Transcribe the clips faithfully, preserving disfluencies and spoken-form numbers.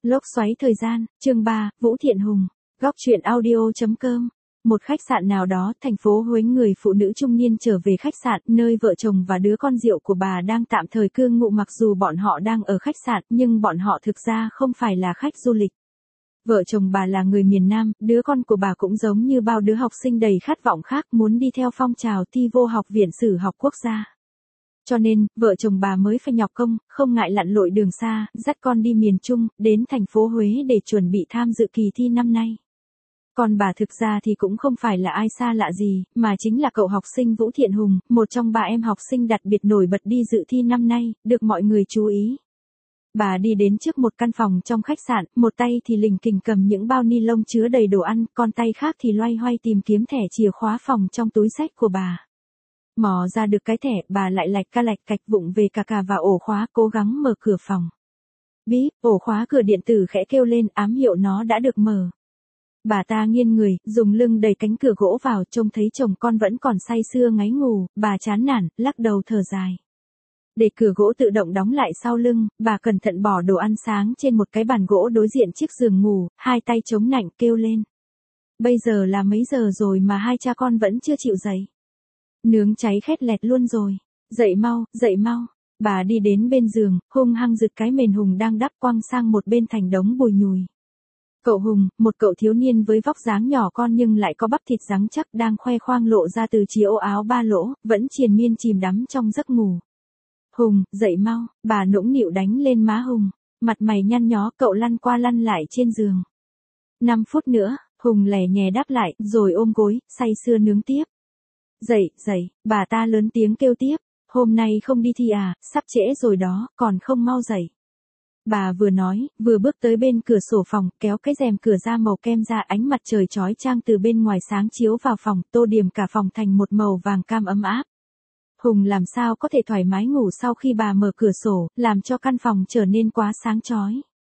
Lốc xoáy thời gian, chương ba, Vũ Thiện Hùng. Góc truyện audio.com. Một khách sạn nào đó, thành phố Huế, người phụ nữ trung niên trở về khách sạn, nơi vợ chồng và đứa con rượu của bà đang tạm thời cư ngụ. Mặc dù bọn họ đang ở khách sạn, nhưng bọn họ thực ra không phải là khách du lịch. Vợ chồng bà là người miền Nam, đứa con của bà cũng giống như bao đứa học sinh đầy khát vọng khác, muốn đi theo phong trào thi vô học viện Sử học quốc gia. Cho nên, vợ chồng bà mới phải nhọc công, không ngại lặn lội đường xa, dắt con đi miền Trung, đến thành phố Huế để chuẩn bị tham dự kỳ thi năm nay. Còn bà thực ra thì cũng không phải là ai xa lạ gì, mà chính là cậu học sinh Vũ Thiện Hùng, một trong ba em học sinh đặc biệt nổi bật đi dự thi năm nay, được mọi người chú ý. Bà đi đến trước một căn phòng trong khách sạn, một tay thì lình kình cầm những bao ni lông chứa đầy đồ ăn, còn tay khác thì loay hoay tìm kiếm thẻ chìa khóa phòng trong túi xách của bà. Mò ra được cái thẻ, bà lại lạch ca lạch cạch vụng về cà cà vào ổ khóa, cố gắng mở cửa phòng. Bíp, ổ khóa cửa điện tử khẽ kêu lên, ám hiệu nó đã được mở. Bà ta nghiêng người, dùng lưng đẩy cánh cửa gỗ vào, trông thấy chồng con vẫn còn say sưa ngáy ngủ, bà chán nản, lắc đầu thở dài. Để cửa gỗ tự động đóng lại sau lưng, bà cẩn thận bỏ đồ ăn sáng trên một cái bàn gỗ đối diện chiếc giường ngủ, hai tay chống nạnh kêu lên. Bây giờ là mấy giờ rồi mà hai cha con vẫn chưa chịu dậy. Nướng cháy khét lẹt luôn rồi. Dậy mau, dậy mau. Bà đi đến bên giường, hung hăng giật cái mền Hùng đang đắp quăng sang một bên thành đống bùi nhùi. Cậu Hùng, một cậu thiếu niên với vóc dáng nhỏ con nhưng lại có bắp thịt rắn chắc, đang khoe khoang lộ ra từ chiếc áo áo ba lỗ, vẫn triền miên chìm đắm trong giấc ngủ. Hùng, dậy mau, bà nũng nịu đánh lên má Hùng. Mặt mày nhăn nhó, cậu lăn qua lăn lại trên giường. Năm phút nữa, Hùng lẻ nhè đáp lại, rồi ôm gối, say sưa nướng tiếp. Dậy, dậy, bà ta lớn tiếng kêu tiếp, hôm nay không đi thi à, sắp trễ rồi đó, còn không mau dậy. Bà vừa nói, vừa bước tới bên cửa sổ phòng, kéo cái rèm cửa da màu kem ra, ánh mặt trời chói chang từ bên ngoài sáng chiếu vào phòng, tô điểm cả phòng thành một màu vàng cam ấm áp. Hùng làm sao có thể thoải mái ngủ sau khi bà mở cửa sổ, làm cho căn phòng trở nên quá sáng chói.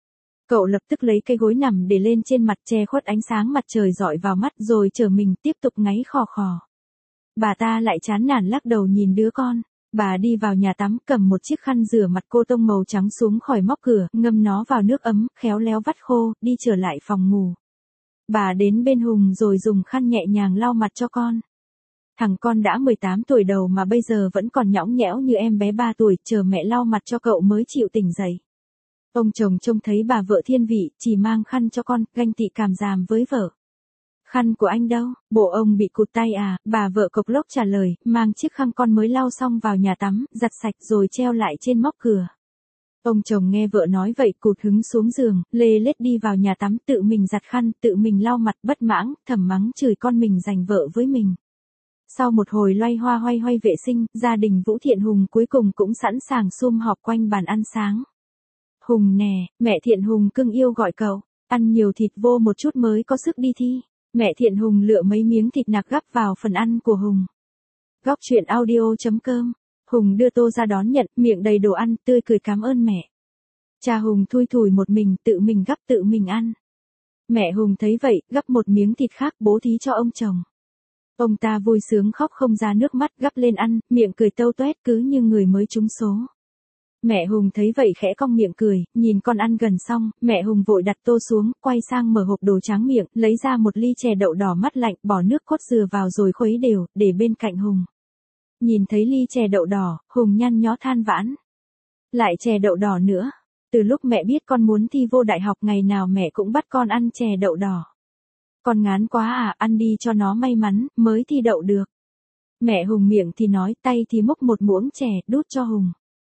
Cậu lập tức lấy cái gối nằm để lên trên mặt, che khuất ánh sáng mặt trời rọi vào mắt, rồi trở mình tiếp tục ngáy khò khò. Bà ta lại chán nản lắc đầu nhìn đứa con. Bà đi vào nhà tắm, cầm một chiếc khăn rửa mặt cô tông màu trắng xuống khỏi móc cửa, ngâm nó vào nước ấm, khéo léo vắt khô, đi trở lại phòng ngủ. Bà đến bên Hùng rồi dùng khăn nhẹ nhàng lau mặt cho con. Thằng con đã mười tám tuổi đầu mà bây giờ vẫn còn nhõng nhẽo như em bé ba tuổi, chờ mẹ lau mặt cho cậu mới chịu tỉnh dậy. Ông chồng trông thấy bà vợ thiên vị, chỉ mang khăn cho con, ganh tị cảm giảm với vợ. Khăn của anh đâu, bộ ông bị cụt tay à, bà vợ cộc lốc trả lời, mang chiếc khăn con mới lau xong vào nhà tắm, giặt sạch rồi treo lại trên móc cửa. Ông chồng nghe vợ nói vậy cụt hứng xuống giường, lê lết đi vào nhà tắm, tự mình giặt khăn, tự mình lau mặt, bất mãn, thầm mắng chửi con mình giành vợ với mình. Sau một hồi loay hoa hoay hoay vệ sinh, gia đình Vũ Thiện Hùng cuối cùng cũng sẵn sàng sum họp quanh bàn ăn sáng. Hùng nè, mẹ Thiện Hùng cưng yêu gọi cậu, ăn nhiều thịt vô một chút mới có sức đi thi. Mẹ Thiện Hùng lựa mấy miếng thịt nạc gắp vào phần ăn của Hùng. Góc truyện audio.com. Hùng đưa tô ra đón nhận, miệng đầy đồ ăn, tươi cười cảm ơn mẹ. Cha Hùng thui thủi một mình, tự mình gắp tự mình ăn. Mẹ Hùng thấy vậy, gắp một miếng thịt khác bố thí cho ông chồng. Ông ta vui sướng khóc không ra nước mắt, gắp lên ăn, miệng cười tâu toét cứ như người mới trúng số. Mẹ Hùng thấy vậy khẽ cong miệng cười, nhìn con ăn gần xong, mẹ Hùng vội đặt tô xuống, quay sang mở hộp đồ tráng miệng, lấy ra một ly chè đậu đỏ mát lạnh, bỏ nước cốt dừa vào rồi khuấy đều, để bên cạnh Hùng. Nhìn thấy ly chè đậu đỏ, Hùng nhăn nhó than vãn. Lại chè đậu đỏ nữa. Từ lúc mẹ biết con muốn thi vô đại học, ngày nào mẹ cũng bắt con ăn chè đậu đỏ. Con ngán quá à, ăn đi cho nó may mắn, mới thi đậu được. Mẹ Hùng miệng thì nói, tay thì múc một muỗng chè, đút cho Hùng.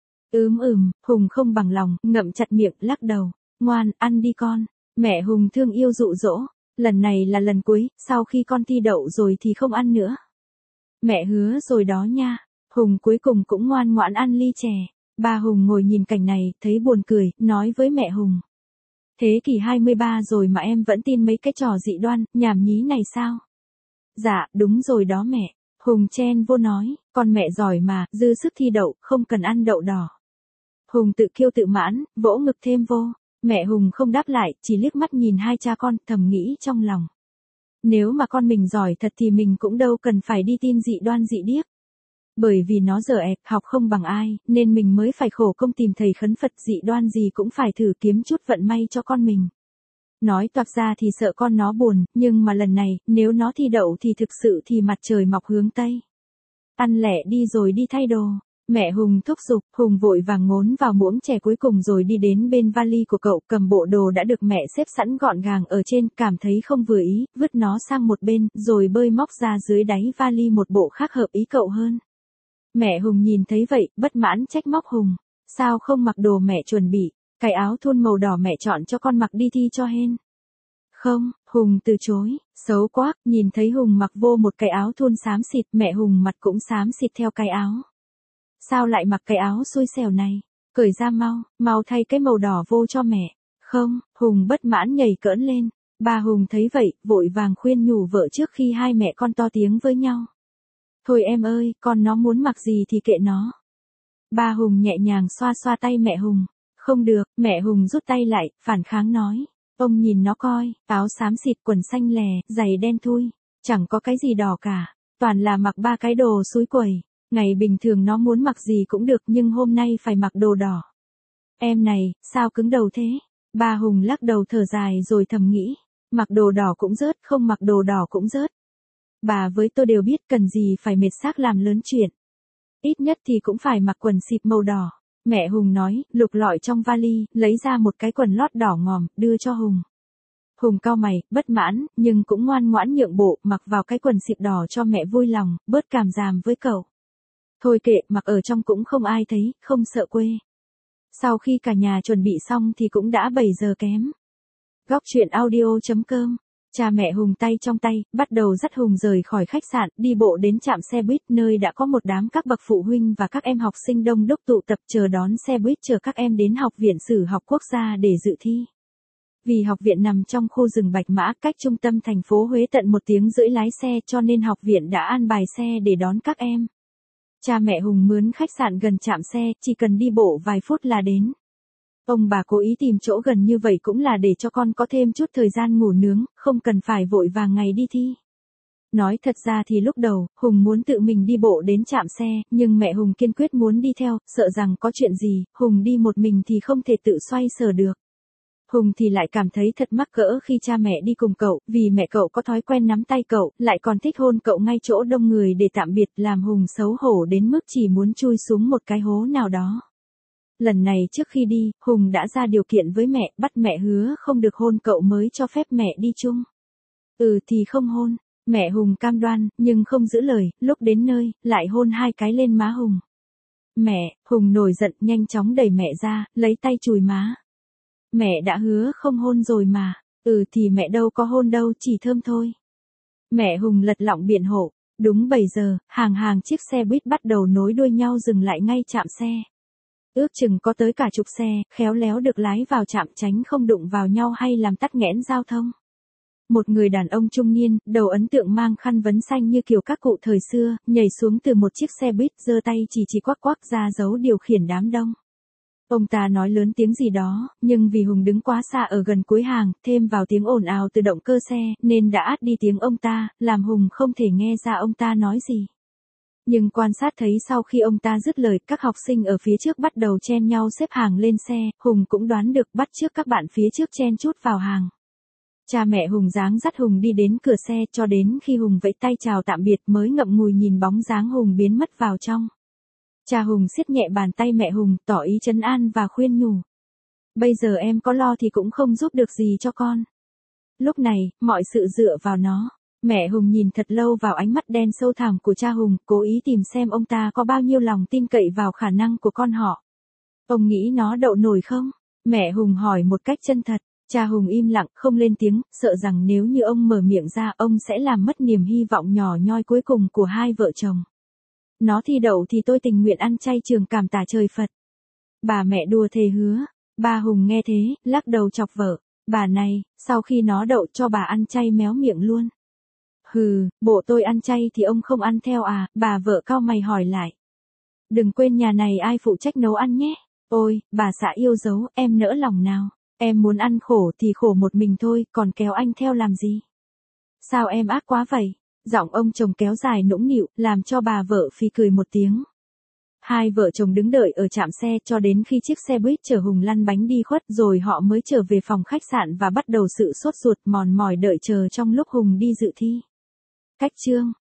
Ừm ừm, Hùng không bằng lòng, ngậm chặt miệng, lắc đầu. Ngoan, ăn đi con. Mẹ Hùng thương yêu dụ dỗ. Lần này là lần cuối, sau khi con thi đậu rồi thì không ăn nữa. Mẹ hứa rồi đó nha. Hùng cuối cùng cũng ngoan ngoãn ăn ly chè. Ba Hùng ngồi nhìn cảnh này, thấy buồn cười, nói với mẹ Hùng. Thế kỷ hai mươi ba rồi mà em vẫn tin mấy cái trò dị đoan, nhảm nhí này sao? Dạ, đúng rồi đó mẹ. Hùng chen vô nói, con mẹ giỏi mà, dư sức thi đậu, không cần ăn đậu đỏ. Hùng tự kiêu tự mãn, vỗ ngực thêm vô. Mẹ Hùng không đáp lại, chỉ liếc mắt nhìn hai cha con, thầm nghĩ trong lòng. Nếu mà con mình giỏi thật thì mình cũng đâu cần phải đi tin dị đoan dị điếc. Bởi vì nó dở ẹc, học không bằng ai, nên mình mới phải khổ công tìm thầy khấn Phật dị đoan gì cũng phải thử kiếm chút vận may cho con mình. Nói toạc ra thì sợ con nó buồn, nhưng mà lần này, nếu nó thi đậu thì thực sự thì mặt trời mọc hướng Tây. Ăn lẹ đi rồi đi thay đồ. Mẹ Hùng thúc giục, Hùng vội vàng ngốn vào muỗng chè cuối cùng rồi đi đến bên vali của cậu, cầm bộ đồ đã được mẹ xếp sẵn gọn gàng ở trên, cảm thấy không vừa ý, vứt nó sang một bên, rồi bơi móc ra dưới đáy vali một bộ khác hợp ý cậu hơn. Mẹ Hùng nhìn thấy vậy, bất mãn trách móc Hùng, sao không mặc đồ mẹ chuẩn bị, cái áo thun màu đỏ mẹ chọn cho con mặc đi thi cho hên. Không, Hùng từ chối, xấu quá, nhìn thấy Hùng mặc vô một cái áo thun xám xịt, mẹ Hùng mặt cũng xám xịt theo cái áo. Sao lại mặc cái áo xui xẻo này, cởi ra mau, mau thay cái màu đỏ vô cho mẹ. Không, Hùng bất mãn nhảy cỡn lên, bà Hùng thấy vậy, vội vàng khuyên nhủ vợ trước khi hai mẹ con to tiếng với nhau. Thôi em ơi, con nó muốn mặc gì thì kệ nó. Bà Hùng nhẹ nhàng xoa xoa tay mẹ Hùng. Không được, mẹ Hùng rút tay lại, phản kháng nói. Ông nhìn nó coi, áo xám xịt, quần xanh lè, giày đen thui, chẳng có cái gì đỏ cả, toàn là mặc ba cái đồ xúi quẩy. Ngày bình thường nó muốn mặc gì cũng được nhưng hôm nay phải mặc đồ đỏ. Em này, sao cứng đầu thế? Bà Hùng lắc đầu thở dài rồi thầm nghĩ, mặc đồ đỏ cũng rớt, không mặc đồ đỏ cũng rớt. Bà với tôi đều biết cần gì phải mệt xác làm lớn chuyện. Ít nhất thì cũng phải mặc quần xịp màu đỏ. Mẹ Hùng nói, lục lọi trong vali, lấy ra một cái quần lót đỏ ngòm, đưa cho Hùng. Hùng cau mày, bất mãn, nhưng cũng ngoan ngoãn nhượng bộ, mặc vào cái quần xịp đỏ cho mẹ vui lòng, bớt cảm giảm với cậu. Thôi kệ, mặc ở trong cũng không ai thấy, không sợ quê. Sau khi cả nhà chuẩn bị xong thì cũng đã bảy giờ kém. Góc truyện audio chấm com. Cha mẹ Hùng tay trong tay, bắt đầu dắt Hùng rời khỏi khách sạn, đi bộ đến trạm xe buýt nơi đã có một đám các bậc phụ huynh và các em học sinh đông đúc tụ tập chờ đón xe buýt chờ các em đến Học viện Sử học Quốc gia để dự thi. Vì học viện nằm trong khu rừng Bạch Mã, cách trung tâm thành phố Huế tận một tiếng rưỡi lái xe, cho nên học viện đã an bài xe để đón các em. Cha mẹ Hùng mướn khách sạn gần trạm xe, chỉ cần đi bộ vài phút là đến. Ông bà cố ý tìm chỗ gần như vậy cũng là để cho con có thêm chút thời gian ngủ nướng, không cần phải vội vàng ngày đi thi. Nói thật ra thì lúc đầu, Hùng muốn tự mình đi bộ đến trạm xe, nhưng mẹ Hùng kiên quyết muốn đi theo, sợ rằng có chuyện gì, Hùng đi một mình thì không thể tự xoay sở được. Hùng thì lại cảm thấy thật mắc cỡ khi cha mẹ đi cùng cậu, vì mẹ cậu có thói quen nắm tay cậu, lại còn thích hôn cậu ngay chỗ đông người để tạm biệt, làm Hùng xấu hổ đến mức chỉ muốn chui xuống một cái hố nào đó. Lần này trước khi đi, Hùng đã ra điều kiện với mẹ, bắt mẹ hứa không được hôn cậu mới cho phép mẹ đi chung. Ừ thì không hôn, mẹ Hùng cam đoan, nhưng không giữ lời, lúc đến nơi, lại hôn hai cái lên má Hùng. Mẹ, Hùng nổi giận, nhanh chóng đẩy mẹ ra, lấy tay chùi má. Mẹ đã hứa không hôn rồi mà. Ừ thì mẹ đâu có hôn đâu, chỉ thơm thôi. Mẹ Hùng lật lọng biện hộ. Đúng bảy giờ, hàng hàng chiếc xe buýt bắt đầu nối đuôi nhau dừng lại ngay trạm xe. Ước chừng có tới cả chục xe, khéo léo được lái vào trạm tránh không đụng vào nhau hay làm tắc nghẽn giao thông. Một người đàn ông trung niên, đầu ấn tượng mang khăn vấn xanh như kiểu các cụ thời xưa, nhảy xuống từ một chiếc xe buýt, giơ tay chỉ chỉ quắc quắc ra dấu điều khiển đám đông. Ông ta nói lớn tiếng gì đó, nhưng vì Hùng đứng quá xa ở gần cuối hàng, thêm vào tiếng ồn ào từ động cơ xe, nên đã át đi tiếng ông ta, làm Hùng không thể nghe ra ông ta nói gì. Nhưng quan sát thấy sau khi ông ta dứt lời, các học sinh ở phía trước bắt đầu chen nhau xếp hàng lên xe, Hùng cũng đoán được bắt chước các bạn phía trước chen chút vào hàng. Cha mẹ Hùng dáng dắt Hùng đi đến cửa xe, cho đến khi Hùng vẫy tay chào tạm biệt mới ngậm ngùi nhìn bóng dáng Hùng biến mất vào trong. Cha Hùng siết nhẹ bàn tay mẹ Hùng, tỏ ý trấn an và khuyên nhủ. Bây giờ em có lo thì cũng không giúp được gì cho con. Lúc này, mọi sự dựa vào nó. Mẹ Hùng nhìn thật lâu vào ánh mắt đen sâu thẳm của cha Hùng, cố ý tìm xem ông ta có bao nhiêu lòng tin cậy vào khả năng của con họ. Ông nghĩ nó đậu nổi không? Mẹ Hùng hỏi một cách chân thật. Cha Hùng im lặng, không lên tiếng, sợ rằng nếu như ông mở miệng ra, ông sẽ làm mất niềm hy vọng nhỏ nhoi cuối cùng của hai vợ chồng. Nó thi đậu thì tôi tình nguyện ăn chay trường cảm tạ trời Phật. Bà mẹ đùa thề hứa. Bà Hùng nghe thế, lắc đầu chọc vợ. Bà này, sau khi nó đậu cho bà ăn chay méo miệng luôn. Hừ, bộ tôi ăn chay thì ông không ăn theo à, bà vợ cau mày hỏi lại. Đừng quên nhà này ai phụ trách nấu ăn nhé. Ôi, bà xã yêu dấu, em nỡ lòng nào. Em muốn ăn khổ thì khổ một mình thôi, còn kéo anh theo làm gì? Sao em ác quá vậy? Giọng ông chồng kéo dài nũng nịu, làm cho bà vợ phì cười một tiếng. Hai vợ chồng đứng đợi ở trạm xe cho đến khi chiếc xe buýt chở Hùng lăn bánh đi khuất rồi họ mới trở về phòng khách sạn và bắt đầu sự sốt ruột mòn mỏi đợi chờ trong lúc Hùng đi dự thi. Cách chương